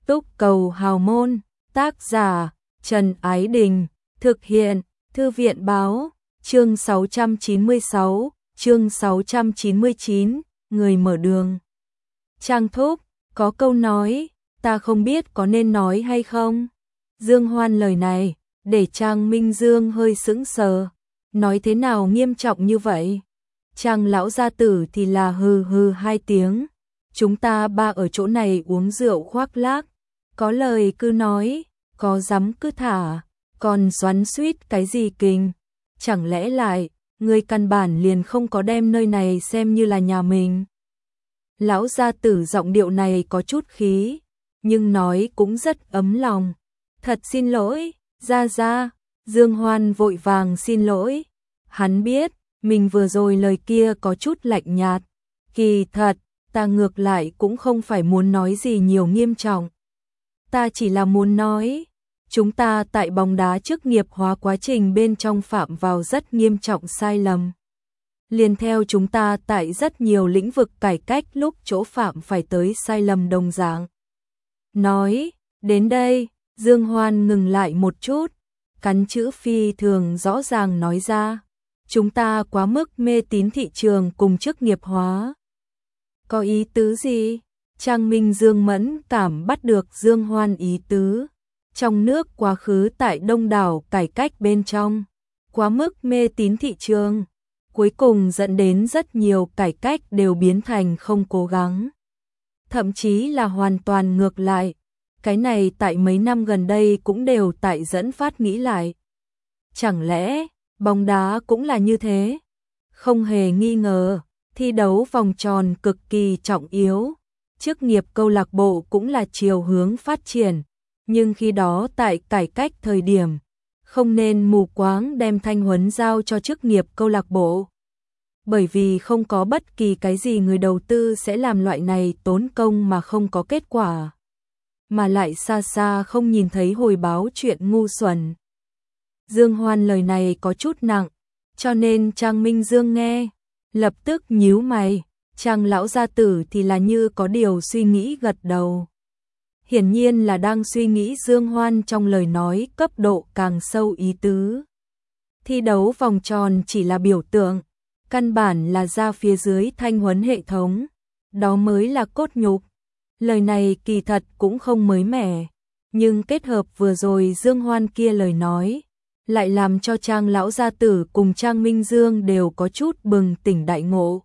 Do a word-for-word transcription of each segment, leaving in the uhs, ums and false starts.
Túc Cầu Hào Môn, tác giả Trần Ái Đình, thực hiện Thư viện Báo, chương sáu trăm chín mươi sáu, chương sáu trăm chín mươi chín, người mở đường. Trang Thúc, có câu nói, ta không biết có nên nói hay không. Dương Hoan lời này, để Trang Minh Dương hơi sững sờ, nói thế nào nghiêm trọng như vậy? Trang lão gia tử thì là hừ hừ hai tiếng, chúng ta ba ở chỗ này uống rượu khoác lác, có lời cứ nói, có dám cứ thả, còn xoắn xuýt cái gì kinh, chẳng lẽ lại, người căn bản liền không có đem nơi này xem như là nhà mình. Lão gia tử giọng điệu này có chút khí, nhưng nói cũng rất ấm lòng. Thật xin lỗi, gia gia. Dương Hoan vội vàng xin lỗi. Hắn biết, mình vừa rồi lời kia có chút lạnh nhạt. Kỳ thật, ta ngược lại cũng không phải muốn nói gì nhiều nghiêm trọng. Ta chỉ là muốn nói, chúng ta tại bóng đá chức nghiệp hóa quá trình bên trong phạm vào rất nghiêm trọng sai lầm. Liền theo chúng ta tại rất nhiều lĩnh vực cải cách lúc chỗ phạm phải tới sai lầm đồng dạng. Nói, đến đây, Dương Hoan ngừng lại một chút, cắn chữ phi thường rõ ràng nói ra, chúng ta quá mức mê tín thị trường cùng chức nghiệp hóa. Có ý tứ gì? Trang Minh Dương mẫn cảm bắt được Dương Hoan ý tứ. Trong nước quá khứ tại đông đảo cải cách bên trong, quá mức mê tín thị trường, cuối cùng dẫn đến rất nhiều cải cách đều biến thành không cố gắng. Thậm chí là hoàn toàn ngược lại. Cái này tại mấy năm gần đây cũng đều tại dẫn phát nghĩ lại. Chẳng lẽ, bóng đá cũng là như thế? Không hề nghi ngờ, thi đấu vòng tròn cực kỳ trọng yếu. Chức nghiệp câu lạc bộ cũng là chiều hướng phát triển. Nhưng khi đó tại cải cách thời điểm, không nên mù quáng đem thanh huấn giao cho chức nghiệp câu lạc bộ. Bởi vì không có bất kỳ cái gì người đầu tư sẽ làm loại này tốn công mà không có kết quả. Mà lại xa xa không nhìn thấy hồi báo chuyện ngu xuẩn. Dương Hoan lời này có chút nặng, cho nên Trang Minh Dương nghe, lập tức nhíu mày, Trang lão gia tử thì là như có điều suy nghĩ gật đầu. Hiển nhiên là đang suy nghĩ Dương Hoan trong lời nói cấp độ càng sâu ý tứ. Thi đấu vòng tròn chỉ là biểu tượng, căn bản là ra phía dưới thanh huấn hệ thống, đó mới là cốt nhục. Lời này kỳ thật cũng không mới mẻ, nhưng kết hợp vừa rồi Dương Hoan kia lời nói, lại làm cho Trang lão gia tử cùng Trang Minh Dương đều có chút bừng tỉnh đại ngộ.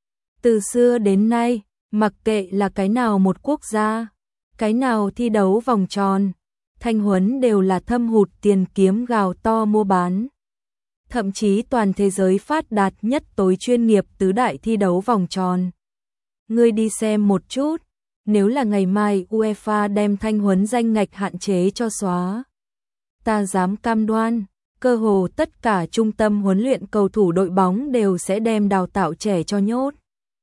Từ xưa đến nay, mặc kệ là cái nào một quốc gia, cái nào thi đấu vòng tròn, thanh huấn đều là thâm hụt tiền kiếm gào to mua bán. Thậm chí toàn thế giới phát đạt nhất tối chuyên nghiệp tứ đại thi đấu vòng tròn. Ngươi đi xem một chút. Nếu là ngày mai UEFA đem thanh huấn danh ngạch hạn chế cho xóa, ta dám cam đoan, cơ hồ tất cả trung tâm huấn luyện cầu thủ đội bóng đều sẽ đem đào tạo trẻ cho nhốt.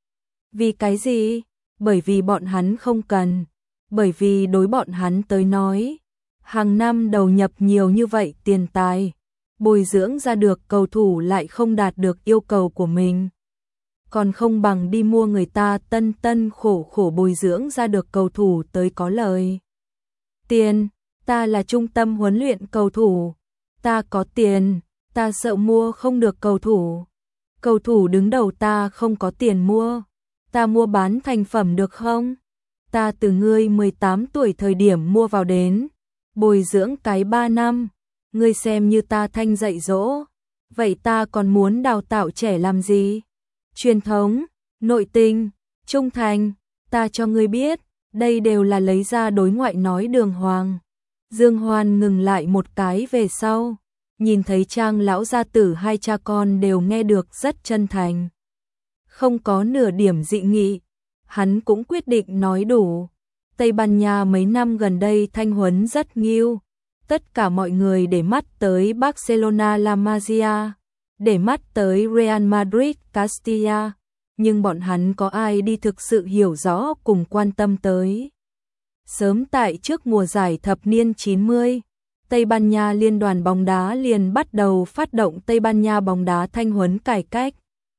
Vì cái gì? Bởi vì bọn hắn không cần, bởi vì đối bọn hắn tới nói, hàng năm đầu nhập nhiều như vậy tiền tài, bồi dưỡng ra được cầu thủ lại không đạt được yêu cầu của mình. Còn không bằng đi mua người ta tân tân khổ khổ bồi dưỡng ra được cầu thủ tới có lời. Tiền, ta là trung tâm huấn luyện cầu thủ, ta có tiền, ta sợ mua không được cầu thủ. Cầu thủ đứng đầu ta không có tiền mua, ta mua bán thành phẩm được không? Ta từ ngươi mười tám tuổi thời điểm mua vào đến, bồi dưỡng cái ba năm, ngươi xem như ta thanh dạy dỗ, vậy ta còn muốn đào tạo trẻ làm gì? Truyền thống, nội tình, trung thành, ta cho ngươi biết, đây đều là lấy ra đối ngoại nói đường hoàng. Dương Hoan ngừng lại một cái về sau, nhìn thấy Trang lão gia tử hai cha con đều nghe được rất chân thành. Không có nửa điểm dị nghị, hắn cũng quyết định nói đủ. Tây Ban Nha mấy năm gần đây thanh huấn rất nghiêu, tất cả mọi người để mắt tới Barcelona La Masia, để mắt tới Real Madrid Castilla, nhưng bọn hắn có ai đi thực sự hiểu rõ cùng quan tâm tới. Sớm tại trước mùa giải thập niên chín mươi, Tây Ban Nha Liên đoàn bóng đá liền bắt đầu phát động Tây Ban Nha bóng đá thanh huấn cải cách.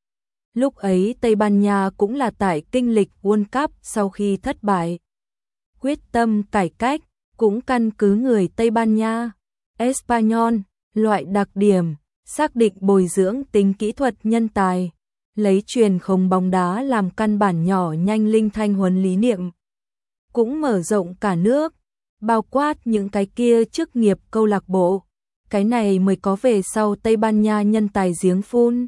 Lúc ấy Tây Ban Nha cũng là tại kinh lịch World Cup sau khi thất bại. quyết tâm cải cách, cũng căn cứ người Tây Ban Nha, Espanyol, loại đặc điểm, xác định bồi dưỡng tính kỹ thuật nhân tài, lấy truyền không bóng đá làm căn bản nhỏ nhanh linh thanh huấn lý niệm. Cũng mở rộng cả nước, bao quát những cái kia chức nghiệp câu lạc bộ, cái này mới có về sau Tây Ban Nha nhân tài giếng phun.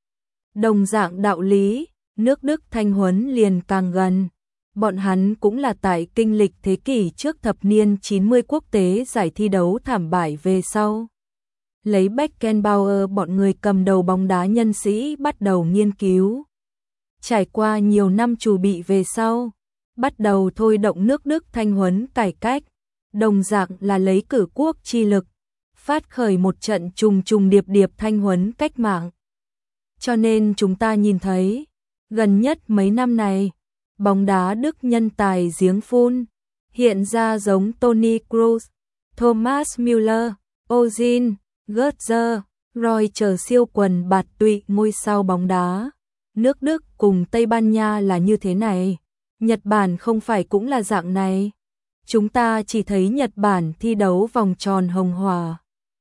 Đồng dạng đạo lý, nước Đức thanh huấn liền càng gần. Bọn hắn cũng là tại kinh lịch thế kỷ trước thập niên chín mươi quốc tế giải thi đấu thảm bại về sau. Lấy Beckenbauer bọn người cầm đầu bóng đá nhân sĩ bắt đầu nghiên cứu. Trải qua nhiều năm chuẩn bị về sau, bắt đầu thôi động nước Đức thanh huấn cải cách, đồng dạng là lấy cử quốc chi lực, phát khởi một trận trùng trùng điệp điệp thanh huấn cách mạng. Cho nên chúng ta nhìn thấy, gần nhất mấy năm này, bóng đá Đức nhân tài giếng phun, hiện ra giống Toni Kroos, Thomas Müller, Ozil, Götze, Roy chờ siêu quần bạt tụy ngôi sao bóng đá. Nước Đức cùng Tây Ban Nha là như thế này, Nhật Bản không phải cũng là dạng này. Chúng ta chỉ thấy Nhật Bản thi đấu vòng tròn hồng hòa.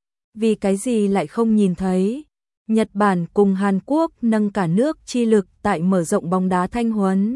Vì cái gì lại không nhìn thấy? Nhật Bản cùng Hàn Quốc nâng cả nước chi lực tại mở rộng bóng đá thanh huấn.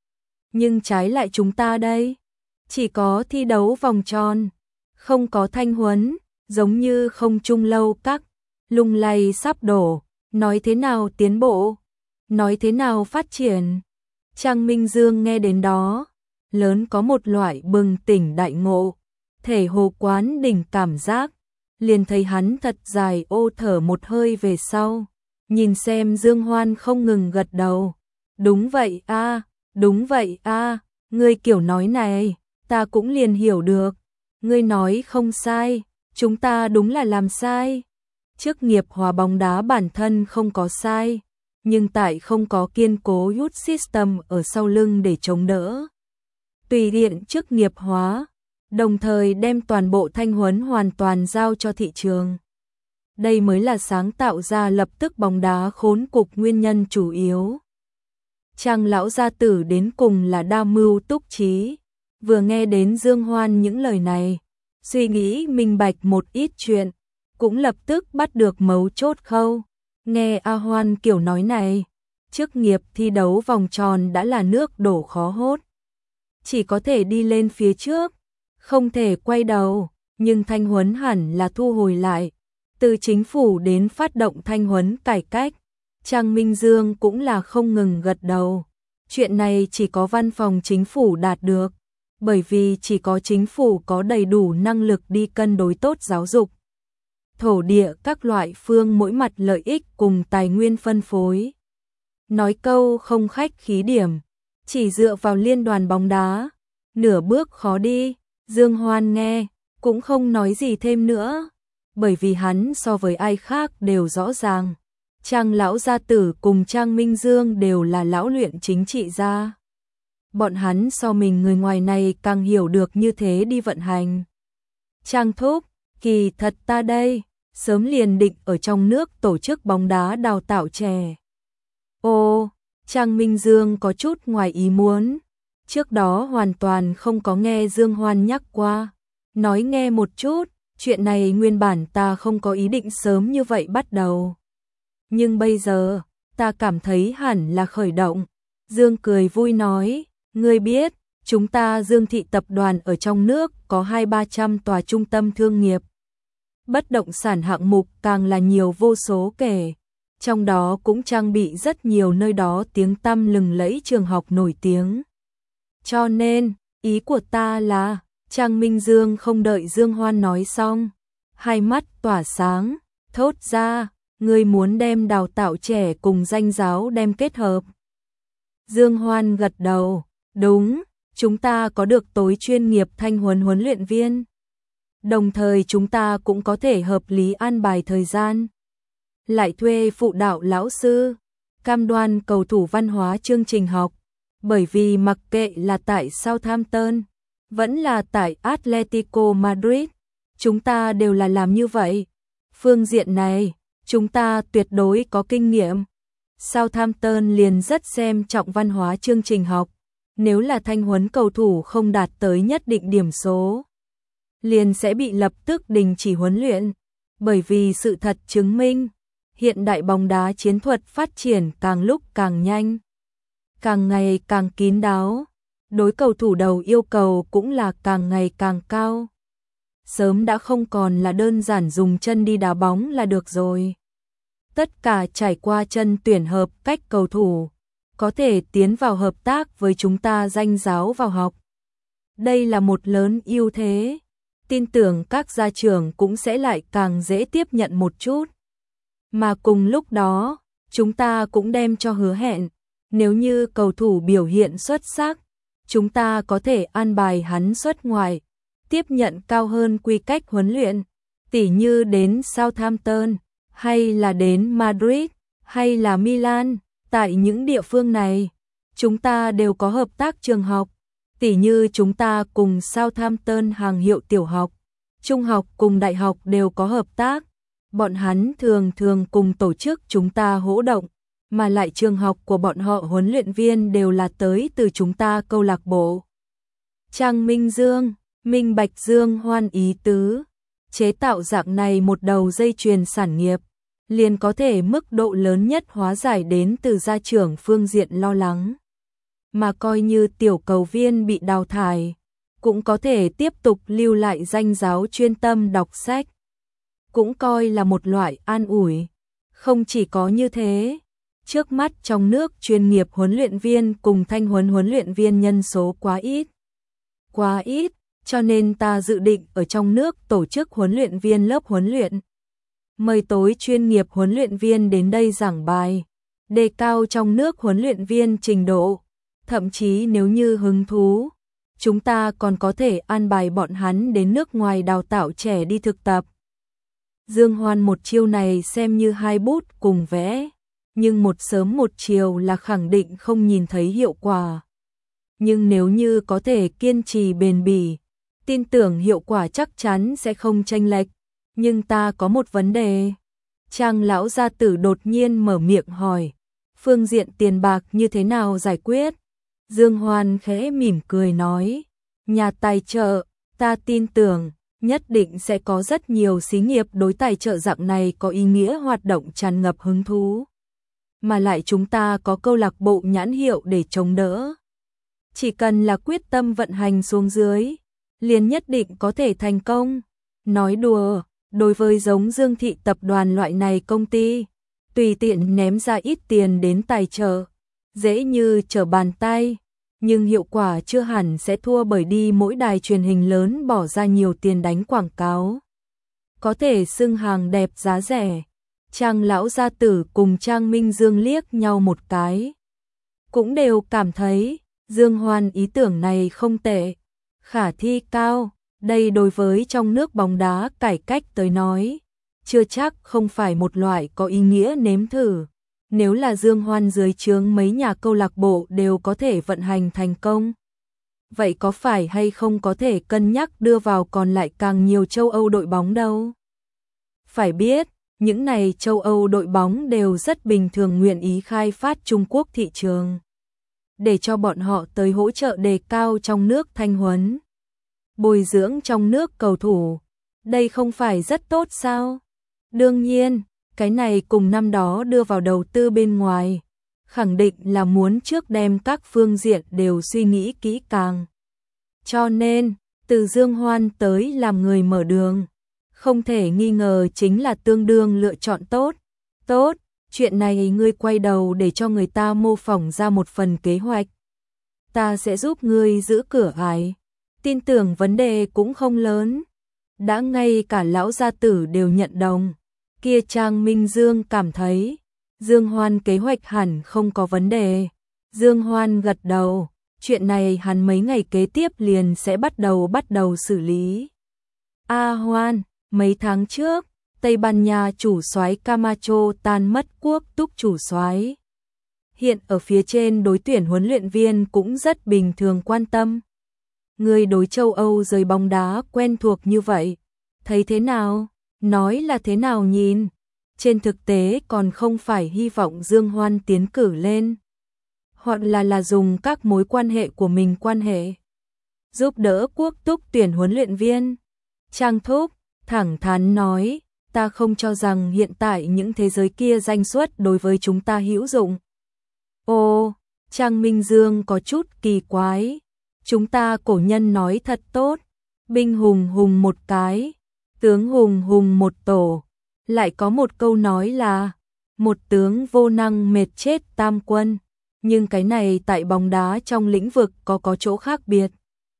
Nhưng trái lại chúng ta đây, chỉ có thi đấu vòng tròn, không có thanh huấn, giống như không trung lâu các, lung lay sắp đổ, nói thế nào tiến bộ, nói thế nào phát triển. Trang Minh Dương nghe đến đó, lớn có một loại bừng tỉnh đại ngộ, thể hồ quán đỉnh cảm giác, liền thấy hắn thật dài ô thở một hơi về sau, nhìn xem Dương Hoan không ngừng gật đầu. Đúng vậy a, đúng vậy a, ngươi kiểu nói này, ta cũng liền hiểu được, ngươi nói không sai, chúng ta đúng là làm sai. Chức nghiệp hóa bóng đá bản thân không có sai, nhưng tại không có kiên cố youth system ở sau lưng để chống đỡ. Tùy tiện chức nghiệp hóa, đồng thời đem toàn bộ thanh huấn hoàn toàn giao cho thị trường. Đây mới là sáng tạo ra lập tức bóng đá khốn cục nguyên nhân chủ yếu. Trang lão gia tử đến cùng là đa mưu túc trí, vừa nghe đến Dương Hoan những lời này, suy nghĩ minh bạch một ít chuyện, cũng lập tức bắt được mấu chốt khâu. Nghe A Hoan kiểu nói này, chức nghiệp thi đấu vòng tròn đã là nước đổ khó hốt, chỉ có thể đi lên phía trước, không thể quay đầu, nhưng thanh huấn hẳn là thu hồi lại. Từ chính phủ đến phát động thanh huấn cải cách, Trang Minh Dương cũng là không ngừng gật đầu. Chuyện này chỉ có văn phòng chính phủ đạt được, bởi vì chỉ có chính phủ có đầy đủ năng lực đi cân đối tốt giáo dục, thổ địa các loại phương mỗi mặt lợi ích cùng tài nguyên phân phối. Nói câu không khách khí điểm, chỉ dựa vào liên đoàn bóng đá, nửa bước khó đi. Dương Hoan nghe, cũng không nói gì thêm nữa, bởi vì hắn so với ai khác đều rõ ràng. Trang lão gia tử cùng Trang Minh Dương đều là lão luyện chính trị gia. Bọn hắn so mình người ngoài này càng hiểu được như thế đi vận hành. Trang thúc, kỳ thật ta đây, sớm liền định ở trong nước tổ chức bóng đá đào tạo trẻ. Ô, Trang Minh Dương có chút ngoài ý muốn. Trước đó hoàn toàn không có nghe Dương Hoan nhắc qua. Nói nghe một chút, chuyện này nguyên bản ta không có ý định sớm như vậy bắt đầu. Nhưng bây giờ, ta cảm thấy hẳn là khởi động. Dương cười vui nói, ngươi biết, chúng ta Dương thị tập đoàn ở trong nước có hai ba trăm tòa trung tâm thương nghiệp. Bất động sản hạng mục càng là nhiều vô số kể. Trong đó cũng trang bị rất nhiều nơi đó tiếng tăm lừng lẫy trường học nổi tiếng. Cho nên, ý của ta là, Trang Minh Dương không đợi Dương Hoan nói xong, hai mắt tỏa sáng, thốt ra, ngươi muốn đem đào tạo trẻ cùng danh giáo đem kết hợp. Dương Hoan gật đầu, đúng, chúng ta có được tối chuyên nghiệp thanh huấn huấn luyện viên. Đồng thời chúng ta cũng có thể hợp lý an bài thời gian. Lại thuê phụ đạo lão sư, cam đoan cầu thủ văn hóa chương trình học. Bởi vì mặc kệ là tại Southampton, vẫn là tại Atletico Madrid, chúng ta đều là làm như vậy. Phương diện này, chúng ta tuyệt đối có kinh nghiệm. Southampton liền rất xem trọng văn hóa chương trình học, Nếu là thanh huấn cầu thủ không đạt tới nhất định điểm số, liền sẽ bị lập tức đình chỉ huấn luyện. Bởi vì sự thật chứng minh, hiện đại bóng đá chiến thuật phát triển càng lúc càng nhanh, càng ngày càng kín đáo, đối cầu thủ đầu yêu cầu cũng là càng ngày càng cao. Sớm đã không còn là đơn giản dùng chân đi đá bóng là được rồi. Tất cả trải qua chân tuyển hợp cách cầu thủ, có thể tiến vào hợp tác với chúng ta danh giáo vào học. Đây là một lớn ưu thế. Tin tưởng các gia trưởng cũng sẽ lại càng dễ tiếp nhận một chút. Mà cùng lúc đó, chúng ta cũng đem cho hứa hẹn, nếu như cầu thủ biểu hiện xuất sắc, chúng ta có thể an bài hắn xuất ngoại, tiếp nhận cao hơn quy cách huấn luyện, tỉ như đến Southampton, hay là đến Madrid, hay là Milan. Tại những địa phương này, chúng ta đều có hợp tác trường học, tỉ như chúng ta cùng Southampton hàng hiệu tiểu học, trung học cùng đại học đều có hợp tác. Bọn hắn thường thường cùng tổ chức chúng ta hỗ động, mà lại trường học của bọn họ huấn luyện viên đều là tới từ chúng ta câu lạc bộ. Trang Minh Dương, Minh Bạch Dương Hoan ý tứ, chế tạo dạng này một đầu dây chuyền sản nghiệp, liền có thể mức độ lớn nhất hóa giải đến từ gia trưởng phương diện lo lắng. Mà coi như tiểu cầu viên bị đào thải, cũng có thể tiếp tục lưu lại danh giáo chuyên tâm đọc sách. Cũng coi là một loại an ủi. Không chỉ có như thế, trước mắt trong nước chuyên nghiệp huấn luyện viên cùng thanh huấn huấn luyện viên nhân số quá ít. Quá ít, cho nên ta dự định ở trong nước tổ chức huấn luyện viên lớp huấn luyện. Mời tối chuyên nghiệp huấn luyện viên đến đây giảng bài, đề cao trong nước huấn luyện viên trình độ. Thậm chí nếu như hứng thú, chúng ta còn có thể an bài bọn hắn đến nước ngoài đào tạo trẻ đi thực tập. Dương Hoan một chiêu này xem như hai bút cùng vẽ, nhưng một sớm một chiều là khẳng định không nhìn thấy hiệu quả. Nhưng nếu như có thể kiên trì bền bỉ, tin tưởng hiệu quả chắc chắn sẽ không chênh lệch. Nhưng ta có một vấn đề. Trang lão gia tử đột nhiên mở miệng hỏi, phương diện tiền bạc như thế nào giải quyết? Dương Hoan khẽ mỉm cười nói, nhà tài trợ, ta tin tưởng, nhất định sẽ có rất nhiều xí nghiệp đối tài trợ dạng này có ý nghĩa hoạt động tràn ngập hứng thú. Mà lại chúng ta có câu lạc bộ nhãn hiệu để chống đỡ. Chỉ cần là quyết tâm vận hành xuống dưới, liền nhất định có thể thành công. Nói đùa, đối với giống Dương Thị tập đoàn loại này công ty, tùy tiện ném ra ít tiền đến tài trợ, dễ như trở bàn tay, nhưng hiệu quả chưa hẳn sẽ thua bởi đi mỗi đài truyền hình lớn bỏ ra nhiều tiền đánh quảng cáo. Có thể xưng hàng đẹp giá rẻ. Trang lão gia tử cùng Trang Minh Dương liếc nhau một cái, cũng đều cảm thấy Dương Hoan ý tưởng này không tệ, khả thi cao. Đây đối với trong nước bóng đá cải cách tới nói, chưa chắc không phải một loại có ý nghĩa nếm thử. Nếu là Dương Hoan dưới trướng mấy nhà câu lạc bộ đều có thể vận hành thành công, vậy có phải hay không có thể cân nhắc đưa vào còn lại càng nhiều châu Âu đội bóng đâu? Phải biết, những này châu Âu đội bóng đều rất bình thường nguyện ý khai phát Trung Quốc thị trường, để cho bọn họ tới hỗ trợ đề cao trong nước thanh huấn, bồi dưỡng trong nước cầu thủ. Đây không phải rất tốt sao? Đương nhiên, cái này cùng năm đó đưa vào đầu tư bên ngoài, khẳng định là muốn trước đem các phương diện đều suy nghĩ kỹ càng. Cho nên, từ Dương Hoan tới làm người mở đường, không thể nghi ngờ chính là tương đương lựa chọn tốt. Tốt, chuyện này ngươi quay đầu để cho người ta mô phỏng ra một phần kế hoạch. Ta sẽ giúp ngươi giữ cửa ải. Tin tưởng vấn đề cũng không lớn. Đã ngay cả lão gia tử đều nhận đồng. Kia Trang Minh Dương cảm thấy Dương Hoan kế hoạch hẳn không có vấn đề. Dương Hoan gật đầu, chuyện này hắn mấy ngày kế tiếp liền sẽ bắt đầu bắt đầu xử lý. A Hoan, mấy tháng trước, Tây Ban Nha chủ soái Camacho tan mất quốc túc chủ soái. Hiện ở phía trên đối tuyển huấn luyện viên cũng rất bình thường quan tâm. Người đối châu Âu giới bóng đá quen thuộc như vậy, thấy thế nào? Nói là thế nào nhìn? Trên thực tế còn không phải hy vọng Dương Hoan tiến cử lên. hoặc là là dùng các mối quan hệ của mình quan hệ. Giúp đỡ Quốc Túc tuyển huấn luyện viên. Trang Thúc thẳng thắn nói, ta không cho rằng hiện tại những thế giới kia danh xuất đối với chúng ta hữu dụng. Ồ, Trang Minh Dương có chút kỳ quái. Chúng ta cổ nhân nói thật tốt, binh hùng hùng một cái, tướng hùng hùng một tổ. Lại có một câu nói là, một tướng vô năng mệt chết tam quân. Nhưng cái này tại bóng đá trong lĩnh vực có có chỗ khác biệt.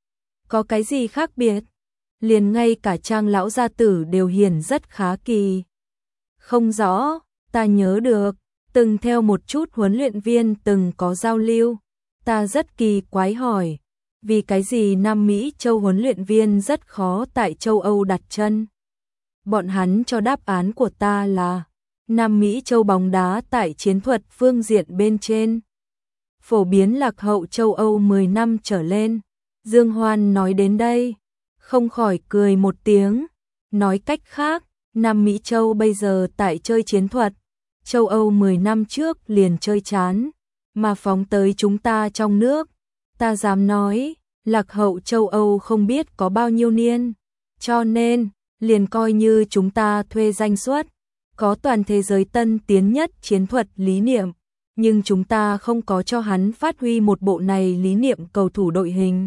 Có cái gì khác biệt? Liền ngay cả Trang lão gia tử đều hiển rất khá kỳ. Không rõ, ta nhớ được, từng theo một chút huấn luyện viên từng có giao lưu. Ta rất kỳ quái hỏi, vì cái gì Nam Mỹ châu huấn luyện viên rất khó tại châu Âu đặt chân? Bọn hắn cho đáp án của ta là, Nam Mỹ châu bóng đá tại chiến thuật phương diện bên trên phổ biến lạc hậu châu Âu mười năm trở lên. Dương Hoan nói đến đây, không khỏi cười một tiếng. Nói cách khác, Nam Mỹ châu bây giờ tại chơi chiến thuật, châu Âu mười năm trước liền chơi chán, mà phóng tới chúng ta trong nước, ta dám nói, lạc hậu châu Âu không biết có bao nhiêu niên. Cho nên, liền coi như chúng ta thuê danh suất, có toàn thế giới tân tiến nhất chiến thuật lý niệm, nhưng chúng ta không có cho hắn phát huy một bộ này lý niệm cầu thủ đội hình.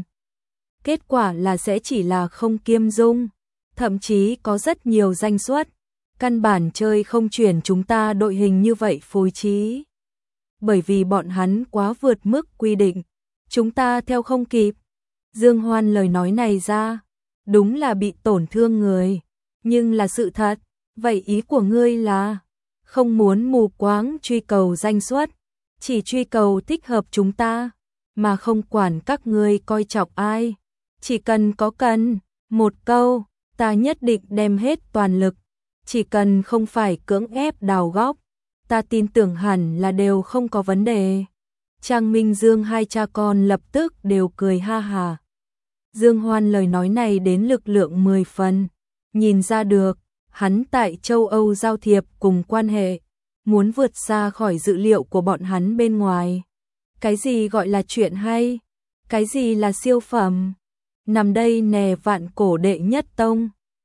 Kết quả là sẽ chỉ là không kiêm dung, thậm chí có rất nhiều danh suất, căn bản chơi không chuyển chúng ta đội hình như vậy phối trí. Bởi vì bọn hắn quá vượt mức quy định, chúng ta theo không kịp. Dương Hoan lời nói này ra, đúng là bị tổn thương người, nhưng là sự thật. Vậy ý của ngươi là không muốn mù quáng truy cầu danh suất, chỉ truy cầu thích hợp chúng ta, mà không quản các ngươi coi trọng ai. Chỉ cần có cần, một câu, ta nhất định đem hết toàn lực, chỉ cần không phải cưỡng ép đào góc, ta tin tưởng hẳn là đều không có vấn đề. Trang Minh Dương hai cha con lập tức đều cười ha hà. Dương Hoan lời nói này đến lực lượng mười phần, nhìn ra được, hắn tại châu Âu giao thiệp cùng quan hệ, muốn vượt xa khỏi dự liệu của bọn hắn bên ngoài. Cái gì gọi là chuyện hay? Cái gì là siêu phẩm? Nằm đây nè vạn cổ đệ nhất tông.